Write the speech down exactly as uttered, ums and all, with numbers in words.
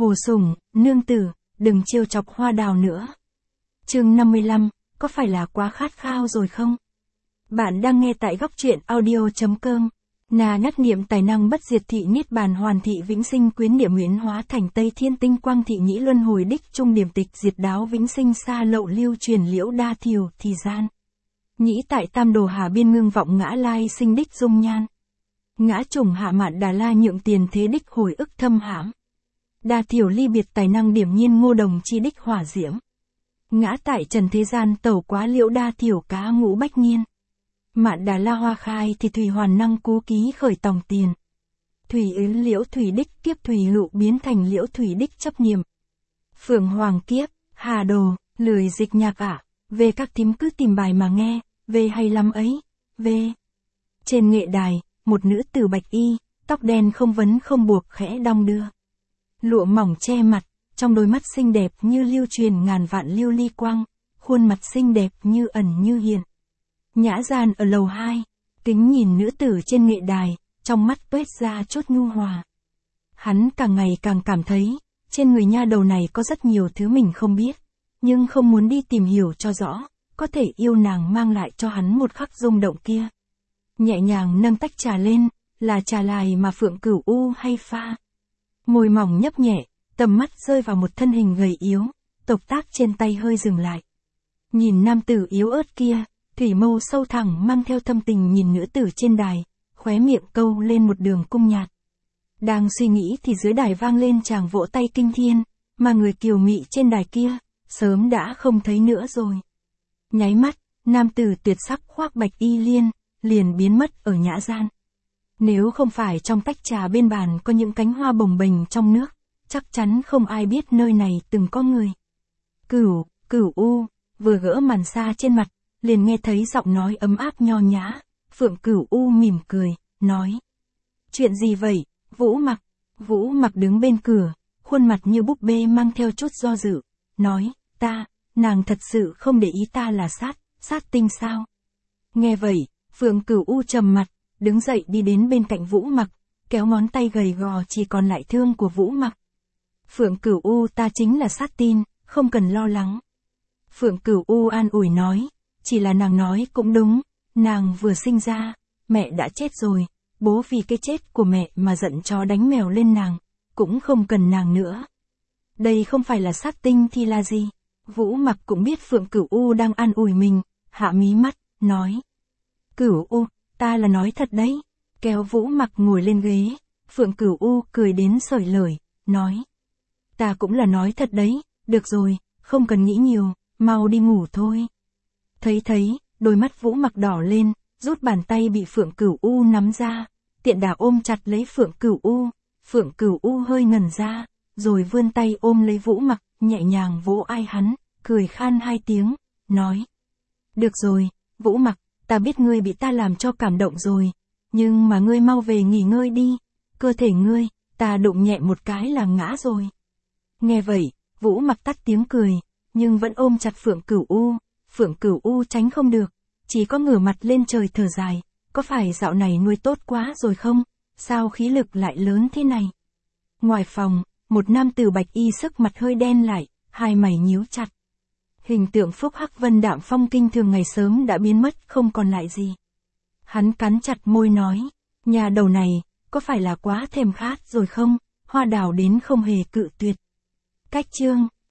Hồ Sủng, nương tử, đừng trêu chọc hoa đào nữa. Chương năm mươi lăm, có phải là quá khát khao rồi không? Bạn đang nghe tại góc truyện audio.com. Nà nát niệm tài năng bất diệt thị niết bàn hoàn thị vĩnh sinh quyến điểm huyễn hóa thành Tây Thiên tinh quang thị nhĩ luân hồi đích trung điểm tịch diệt đáo vĩnh sinh xa lậu lưu truyền liễu đa thiều thì gian. Nhĩ tại tam đồ hà biên ngưng vọng ngã lai sinh đích dung nhan. Ngã trùng hạ mạn đà la nhượng tiền thế đích hồi ức thâm hãm. Đa thiểu ly biệt tài năng điểm nhiên ngô đồng chi đích hỏa diễm. Ngã tại trần thế gian tẩu quá liễu đa thiểu cá ngũ bách nhiên. Mạn đà la hoa khai thì thủy hoàn năng cú ký khởi tòng tiền. Thủy yến liễu thủy đích kiếp thủy hữu biến thành liễu thủy đích chấp niệm. Phượng hoàng kiếp, hà đồ, lười dịch nhạc ả, về các thím cứ tìm bài mà nghe, về hay lắm ấy, về. Trên nghệ đài, một nữ tử bạch y, tóc đen không vấn không buộc khẽ đong đưa. Lụa mỏng che mặt, trong đôi mắt xinh đẹp như lưu truyền ngàn vạn lưu ly quang, khuôn mặt xinh đẹp như ẩn như hiện. Nhã gian ở lầu hai, kính nhìn nữ tử trên nghệ đài, trong mắt tuét ra chút nhu hòa. Hắn càng ngày càng cảm thấy, trên người nha đầu này có rất nhiều thứ mình không biết, nhưng không muốn đi tìm hiểu cho rõ, có thể yêu nàng mang lại cho hắn một khắc rung động kia. Nhẹ nhàng nâng tách trà lên, là trà lài mà Phượng Cửu U hay pha. Môi mỏng nhấp nhẹ, tầm mắt rơi vào một thân hình gầy yếu, tộc tác trên tay hơi dừng lại. Nhìn nam tử yếu ớt kia, thủy mâu sâu thẳng mang theo thâm tình nhìn nữ tử trên đài, khóe miệng câu lên một đường cung nhạt. Đang suy nghĩ thì dưới đài vang lên tràng vỗ tay kinh thiên, mà người kiều mị trên đài kia, sớm đã không thấy nữa rồi. Nháy mắt, nam tử tuyệt sắc khoác bạch y liên, liền biến mất ở nhã gian. Nếu không phải trong tách trà bên bàn có những cánh hoa bồng bềnh trong nước, chắc chắn không ai biết nơi này từng có người. Cửu, Cửu U, vừa gỡ màn sa trên mặt, liền nghe thấy giọng nói ấm áp nho nhã. Phượng Cửu U mỉm cười, nói: Chuyện gì vậy, Vũ Mặc? Vũ Mặc đứng bên cửa, khuôn mặt như búp bê mang theo chút do dự, nói: Ta, nàng thật sự không để ý ta là sát, sát tinh sao? Nghe vậy, Phượng Cửu U trầm mặt, đứng dậy đi đến bên cạnh Vũ Mặc, kéo ngón tay gầy gò chỉ còn lại thương của Vũ Mặc. Phượng Cửu U, ta chính là sát tin, không cần lo lắng. Phượng Cửu U an ủi nói, chỉ là nàng nói cũng đúng, nàng vừa sinh ra, mẹ đã chết rồi, bố vì cái chết của mẹ mà giận chó đánh mèo lên nàng, cũng không cần nàng nữa. Đây không phải là sát tinh thì là gì? Vũ Mặc cũng biết Phượng Cửu U đang an ủi mình, hạ mí mắt, nói: Cửu U, ta là nói thật đấy. Kéo Vũ Mặc ngồi lên ghế, Phượng Cửu U cười đến sởi lời, nói: Ta cũng là nói thật đấy, được rồi, không cần nghĩ nhiều, mau đi ngủ thôi. Thấy thấy, đôi mắt Vũ Mặc đỏ lên, rút bàn tay bị Phượng Cửu U nắm ra, tiện đà ôm chặt lấy Phượng Cửu U. Phượng Cửu U hơi ngẩn ra, rồi vươn tay ôm lấy Vũ Mặc, nhẹ nhàng vỗ ai hắn, cười khan hai tiếng, nói: Được rồi, Vũ Mặc, ta biết ngươi bị ta làm cho cảm động rồi, nhưng mà ngươi mau về nghỉ ngơi đi, cơ thể ngươi, ta đụng nhẹ một cái là ngã rồi. Nghe vậy, Vũ Mặc tắt tiếng cười, nhưng vẫn ôm chặt Phượng Cửu U. Phượng Cửu U tránh không được, chỉ có ngửa mặt lên trời thở dài, có phải dạo này nuôi tốt quá rồi không, sao khí lực lại lớn thế này? Ngoài phòng, một nam tử bạch y sức mặt hơi đen lại, hai mày nhíu chặt. Hình tượng phúc hắc vân đạm phong kinh thường ngày sớm đã biến mất không còn lại gì. Hắn cắn chặt môi nói, nhà đầu này, có phải là quá thèm khát rồi không? Hoa đào đến không hề cự tuyệt. Cách chương